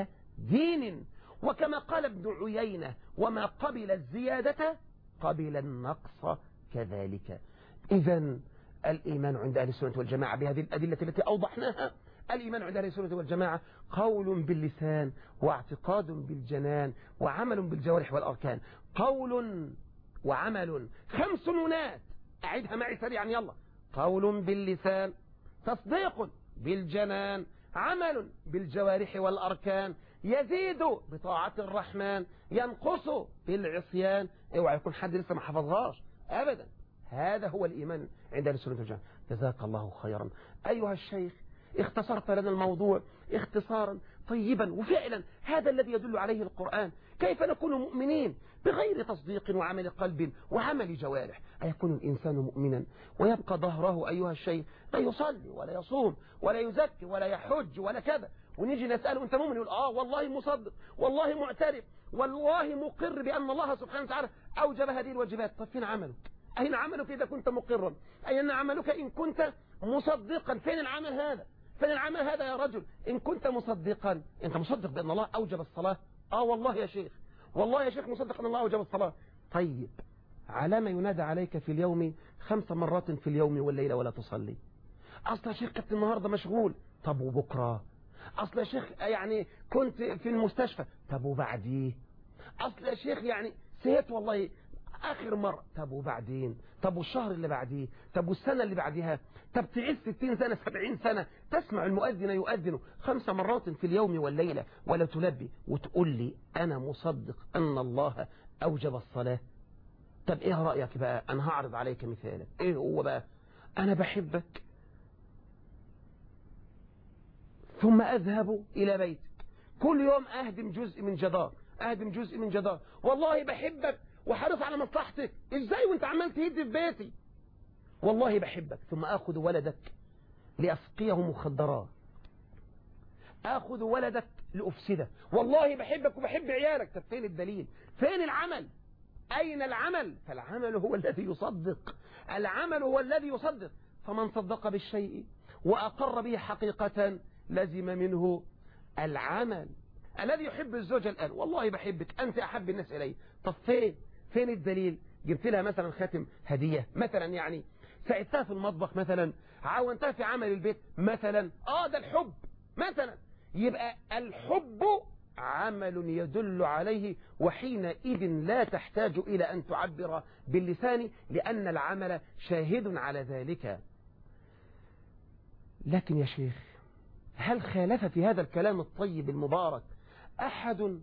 ودين. وكما قال ابن عيينة: وما قبل الزيادة قبل النقص كذلك. إذن الإيمان عند أهل السنة والجماعة بهذه الأدلة التي أوضحناها، الإيمان عند أهل السنة والجماعة قول باللسان واعتقاد بالجنان وعمل بالجوارح والأركان. قول وعمل 5 نونات، أعيدها معي سريعا يلا: قول باللسان، تصديق بالجنان، عمل بالجوارح والأركان، يزيد بطاعة الرحمن، ينقص بالعصيان. اوعى يكون حد لسه ما حفظهاش أبدا. هذا هو الإيمان عند أهل السنة والجماعة. جزاك الله خيرا أيها الشيخ، اختصرت لنا الموضوع اختصارا طيبا، وفعلا هذا الذي يدل عليه القرآن. كيف نكون مؤمنين بغير تصديق وعمل قلب وعمل جوارح؟ أيكون الإنسان مؤمنا ويبقى ظهره أيها الشيخ لا يصلي ولا يصوم ولا يزكي ولا يحج ولا كذا، ونيجي نسأله: أنت مؤمن؟ يقول: والله مصدق، والله معترف، والله مقر بأن الله سبحانه وتعالى أوجب هذه الواجبات. طيب فين عملك؟ أين عملك إذا كنت مقرا؟ أين عملك إن كنت مصدقا؟ فين العمل هذا؟ فين العمل هذا يا رجل؟ إن كنت مصدقا، أنت مصدق بأن الله أوجب الصلاة؟ والله يا شيخ، والله يا شيخ مصدق أن الله أوجب الصلاة. طيب على ما ينادى عليك في اليوم 5 مرات في اليوم والليلة ولا تصلي؟ أصل يا شيخ كنت النهاردة مشغول. طب وبكرة؟ أصل يا شيخ يعني كنت في المستشفى. طب وبعديه؟ أصل يا شيخ يعني سهيت والله آخر مرة. طب وبعدين؟ طب والشهر اللي بعديه؟ طب والسنة اللي بعدها؟ طب تعيش 60 سنة 70 سنة تسمع المؤذن يؤذن 5 مرات في اليوم والليلة ولا تلبي، وتقول لي أنا مصدق أن الله أوجب الصلاة؟ طب إيه رأيك بقى؟ أنا هعرض عليك مثالك. إيه هو بقى؟ أنا بحبك ثم أذهب إلى بيتك كل يوم أهدم جزء من جدار، أهدم جزء من جدار. والله بحبك وحرص على مصلحتك. إزاي وانت عمال تهد في بيتي؟ والله بحبك. ثم أخذ ولدك لأسقيه مخدرات، أخذ ولدك لأفسده. والله بحبك وبحب عيالك. طب فين الدليل؟ فين العمل؟ أين العمل؟ فالعمل هو الذي يصدق، العمل هو الذي يصدق. فمن صدق بالشيء وأقر به حقيقة لزم منه العمل. الذي يحب الزوجة الآن: والله بحبك، أنت أحب الناس إلي. طب فين الدليل؟ جبت لها مثلا خاتم هدية مثلا، يعني ساعدتها في المطبخ مثلا، عاونتها في عمل البيت مثلا، ده الحب مثلا. يبقى الحب عمل يدل عليه، وحينئذ لا تحتاج إلى أن تعبر باللسان لأن العمل شاهد على ذلك. لكن يا شيخ هل خالف في هذا الكلام الطيب المبارك أحد؟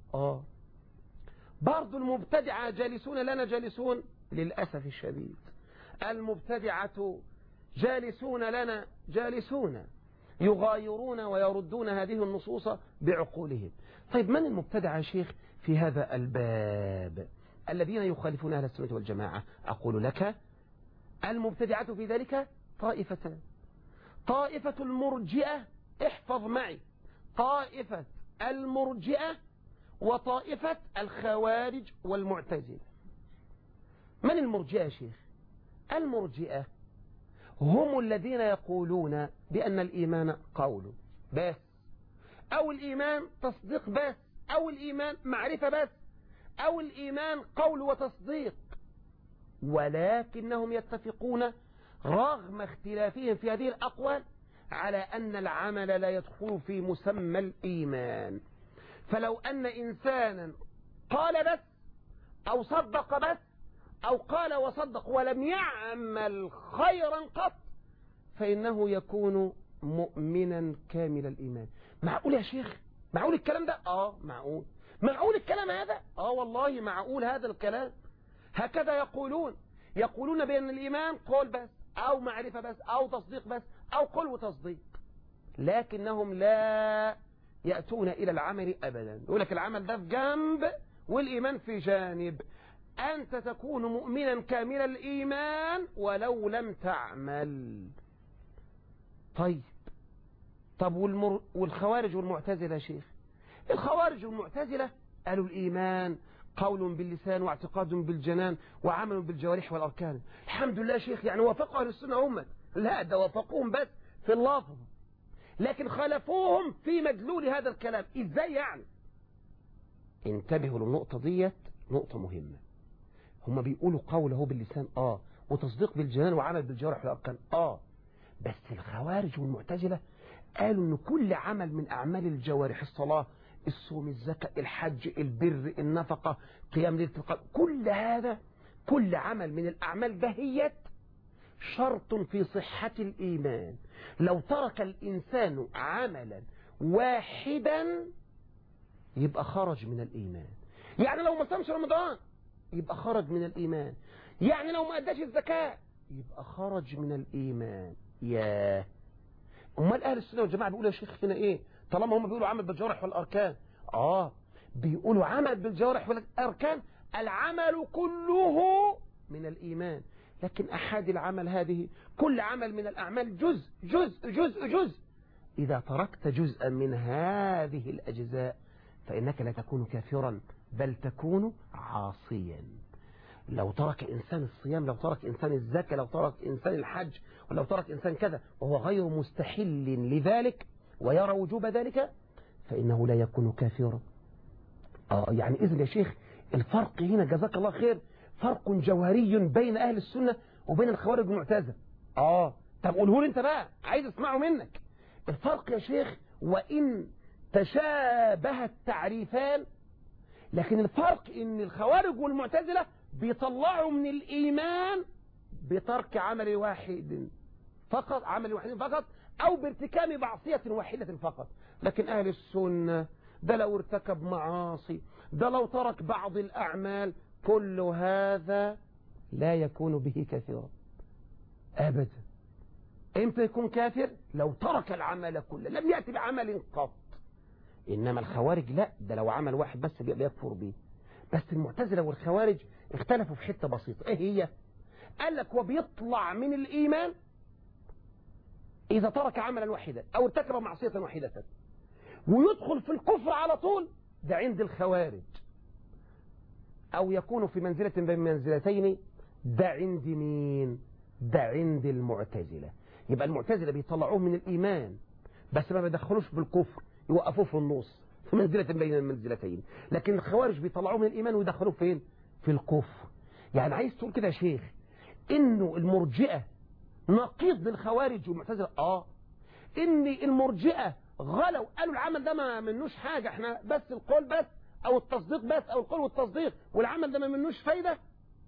برضو المبتدعة جالسون لنا جالسون للأسف الشديد. المبتدعة جالسون لنا جالسون يغايرون ويردون هذه النصوص بعقولهم. طيب من المبتدع يا شيخ في هذا الباب الذين يخالفون أهل السنة والجماعة؟ أقول لك المبتدعة في ذلك طائفتان: طائفة المرجئة، احفظ معي، طائفة المرجئة وطائفة الخوارج والمعتزلة. من المرجئة يا شيخ؟ المرجئة هم الذين يقولون بأن الإيمان قول بس، أو الإيمان تصديق بس، أو الإيمان معرفة بس، أو الإيمان قول وتصديق، ولكنهم يتفقون رغم اختلافهم في هذه الأقوال على أن العمل لا يدخل في مسمى الإيمان. فلو أن إنسانا قال بس أو صدق بس أو قال وصدق ولم يعمل خيرا قط فإنه يكون مؤمنا كامل الإيمان. معقول يا شيخ؟ معقول الكلام ده؟ معقول. معقول الكلام هذا؟ والله معقول هذا الكلام. هكذا يقولون بأن الإيمان قول بس أو معرفة بس أو تصديق بس أو قول وتصديق، لكنهم لا يأتون إلى العمل أبدا. يقول لك العمل ده في جنب والإيمان في جانب. أنت تكون مؤمنا كامل الإيمان ولو لم تعمل. طب والخوارج والمعتزلة يا شيخ؟ الخوارج والمعتزلة قالوا الإيمان قول باللسان واعتقاد بالجنان وعمل بالجوارح والأركان. الحمد لله يا شيخ، يعني وافقوا أهل السنة هم؟ لا، ده وافقوهم بس في اللفظ، لكن خالفوهم في مدلول هذا الكلام. إزاي يعني؟ انتبهوا للنقطة ديت، نقطة مهمة. هم بيقولوا قوله باللسان وتصديق بالجنان وعمل بالجوارح والأركان بس الخوارج والمعتزلة قالوا ان كل عمل من أعمال الجوارح، الصلاة، الصوم، الزكاة، الحج، البر، النفقة، قيام ليلة القدر، كل هذا، كل عمل من الأعمال دهيت شرط في صحة الإيمان. لو ترك الإنسان عملا واحدا يبقى خرج من الإيمان. يعني لو ما صامش رمضان يبقى خرج من الإيمان. يعني لو ما أداش الزكاة يبقى خرج من الإيمان. امال اهل السنه والجماعه بيقولوا يا شيخ هنا ايه؟ طالما هم بيقولوا عمل بالجوارح والاركان، بيقولوا عمل بالجوارح والاركان العمل كله من الايمان، لكن احاد العمل هذه كل عمل من الاعمال جزء جزء جزء جزء. اذا تركت جزءا من هذه الاجزاء فانك لا تكون كافرا بل تكون عاصيا. لو ترك إنسان الصيام، لو ترك إنسان الزكاة، لو ترك إنسان الحج، ولو ترك إنسان كذا وهو غير مستحل لذلك ويرى وجوب ذلك فإنه لا يكون كافرا. يعني إذن يا شيخ الفرق هنا جزاك الله خير فرق جوهري بين أهل السنة وبين الخوارج والمعتزلة. طب قوله لي أنت بقى، عايز أسمعه منك. الفرق يا شيخ وإن تشابه التعريفان، لكن الفرق إن الخوارج والمعتزلة بيطلعوا من الإيمان بترك عمل واحد فقط، أو بارتكاب معصية واحدة فقط. لكن أهل السنة ده لو ارتكب معاصي، ده لو ترك بعض الأعمال، كل هذا لا يكون به كافرا أبدا. إمتى يكون كافر؟ لو ترك العمل كله، لم يأتي بعمل قط. إنما الخوارج لا، ده لو عمل واحد بس بيكفر به. بس المعتزلة والخوارج اختلفوا في حتة بسيطة. ايه هي؟ قال لك وبيطلع من الإيمان إذا ترك عملا واحدا أو ارتكب معصية واحدة، ويدخل في الكفر على طول، ده عند الخوارج. أو يكون في منزلة بين منزلتين، ده عند مين؟ ده عند المعتزلة. يبقى المعتزلة بيطلعوه من الإيمان بس ما بيدخلوش بالكفر، يوقفوه في النص في منزلة بين المنزلتين. لكن الخوارج بيطلعوه من الإيمان ويدخلوه فين؟ في الكفر. يعني عايز تقول كده يا شيخ إنه المرجئة نقيض للخوارج والمعتزلة؟ إن المرجئة غلوا قالوا العمل ده ما منوش حاجة، احنا بس القول بس أو التصديق بس، أو القول والتصديق، والعمل ده ما منوش فايدة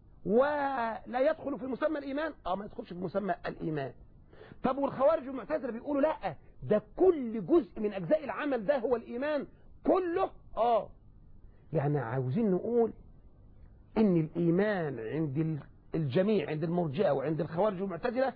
ولا يدخل في مسمى الإيمان. ما يدخلش في مسمى الإيمان. طب والخوارج والمعتزلة بيقولوا لا، ده كل جزء من أجزاء العمل ده هو الإيمان كله. يعني عاوزين نقول إن الإيمان عند الجميع، عند المرجئة وعند الخوارج والمعتزلة،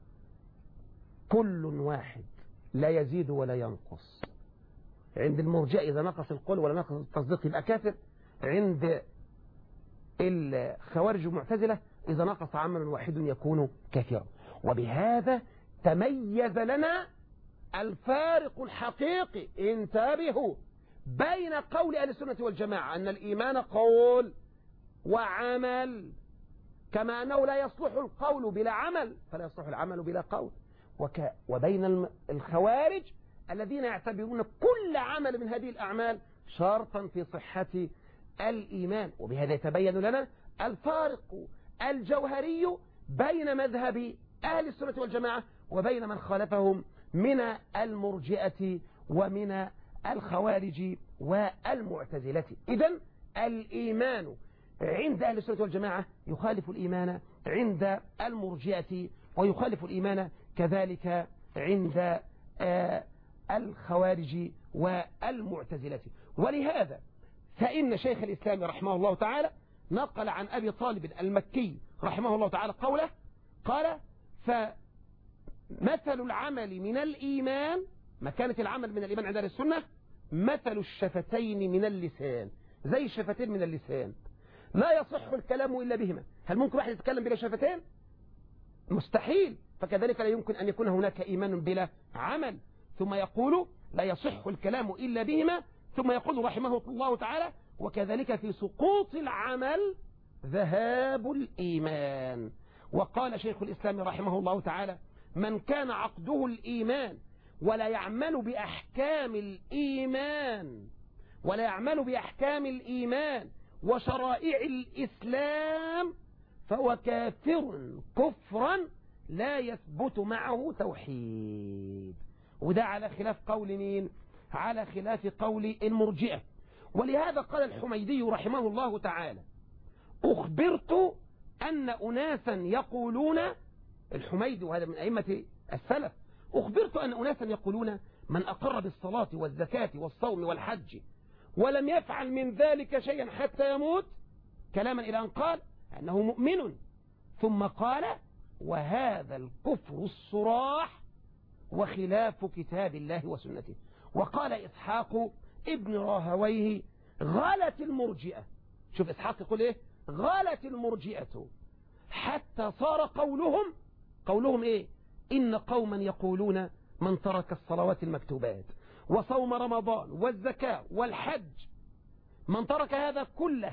كل واحد لا يزيد ولا ينقص. عند المرجئة إذا نقص القول ولا نقص التصديق يبقى كافر. عند الخوارج والمعتزلة إذا نقص عمل واحد يكون كافرا. وبهذا تميز لنا الفارق الحقيقي، انتبهوا، بين قول أهل السنة والجماعة أن الإيمان قول وعمل، كما أنه لا يصلح القول بلا عمل فلا يصلح العمل بلا قول، وبين الخوارج الذين يعتبرون كل عمل من هذه الأعمال شرطا في صحة الإيمان. وبهذا يتبين لنا الفارق الجوهري بين مذهب أهل السنة والجماعة وبين من خالفهم من المرجئة ومن الخوارج والمعتزلة. إذن الإيمان عند أهل السنة والجماعة يخالف الإيمان عند المرجئة، ويخالف الإيمان كذلك عند الخوارج والمعتزلة. ولهذا فإن شيخ الإسلام رحمه الله تعالى نقل عن أبي طالب المكي رحمه الله تعالى قوله، قال: فمثل العمل من الإيمان، مكانة العمل من الإيمان عند أهل السنة مثل الشفتين من اللسان، زي الشفتين من اللسان، لا يصح الكلام إلا بهما. هل ممكن واحد يتكلم بلا شفتين؟ مستحيل. فكذلك لا يمكن أن يكون هناك إيمان بلا عمل. ثم يقول: لا يصح الكلام إلا بهما. ثم يقول رحمه الله تعالى: وكذلك في سقوط العمل ذهاب الإيمان. وقال شيخ الإسلام رحمه الله تعالى: من كان عقده الإيمان ولا يعمل بأحكام الإيمان وشرائع الإسلام فهو كافر كفرا لا يثبت معه توحيد. وده على خلاف قول مين؟ على خلاف قول المرجئة. ولهذا قال الحميدي رحمه الله تعالى: أخبرت أن أناسا يقولون، الحميدي وهذا من أئمة السلف، أخبرت أن أناسا يقولون: من أقر بالصلاة والزكاة والصوم والحج ولم يفعل من ذلك شيئا حتى يموت، كلاما إلى أن قال أنه مؤمن. ثم قال: وهذا الكفر الصراح وخلاف كتاب الله وسنته. وقال إسحاق ابن راهويه: غلت المرجئة. شوف إسحاق يقول إيه؟ غلت المرجئة حتى صار قولهم إيه؟ إن قوما يقولون من ترك الصلوات المكتوبات وصوم رمضان والزكاة والحج، من ترك هذا كله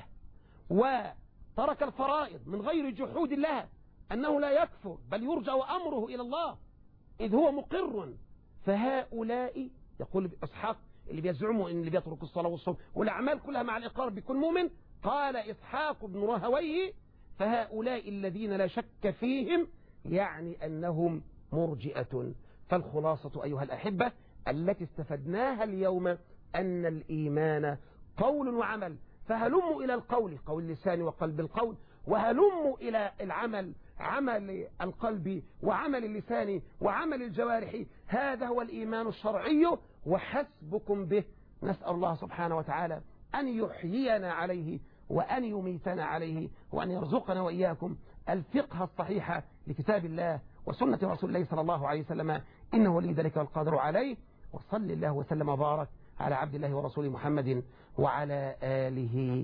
وترك الفرائض من غير جحود لها أنه لا يكفر بل يرجع أمره إلى الله إذ هو مقر. فهؤلاء، يقول إسحاق، اللي بيزعموا إن اللي بيترك الصلاة والصوم والأعمال كلها مع الإقرار بيكون مؤمن، قال إسحاق بن راهويه: فهؤلاء الذين لا شك فيهم يعني أنهم مرجئة. فالخلاصة أيها الأحبة التي استفدناها اليوم أن الإيمان قول وعمل. فهلموا إلى القول، قول اللسان وقلب القول، وهلموا إلى العمل، عمل القلب وعمل اللسان وعمل الجوارح. هذا هو الإيمان الشرعي وحسبكم به. نسأل الله سبحانه وتعالى أن يحيينا عليه وأن يميتنا عليه وأن يرزقنا وإياكم الفقه الصحيح لكتاب الله وسنة رسول الله صلى الله عليه وسلم، إنه ولي ذلك والقادر عليه. وصلى الله وسلم وبارك على عبد الله ورسوله محمد وعلى آله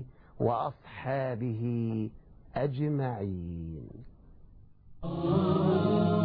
وأصحابه أجمعين.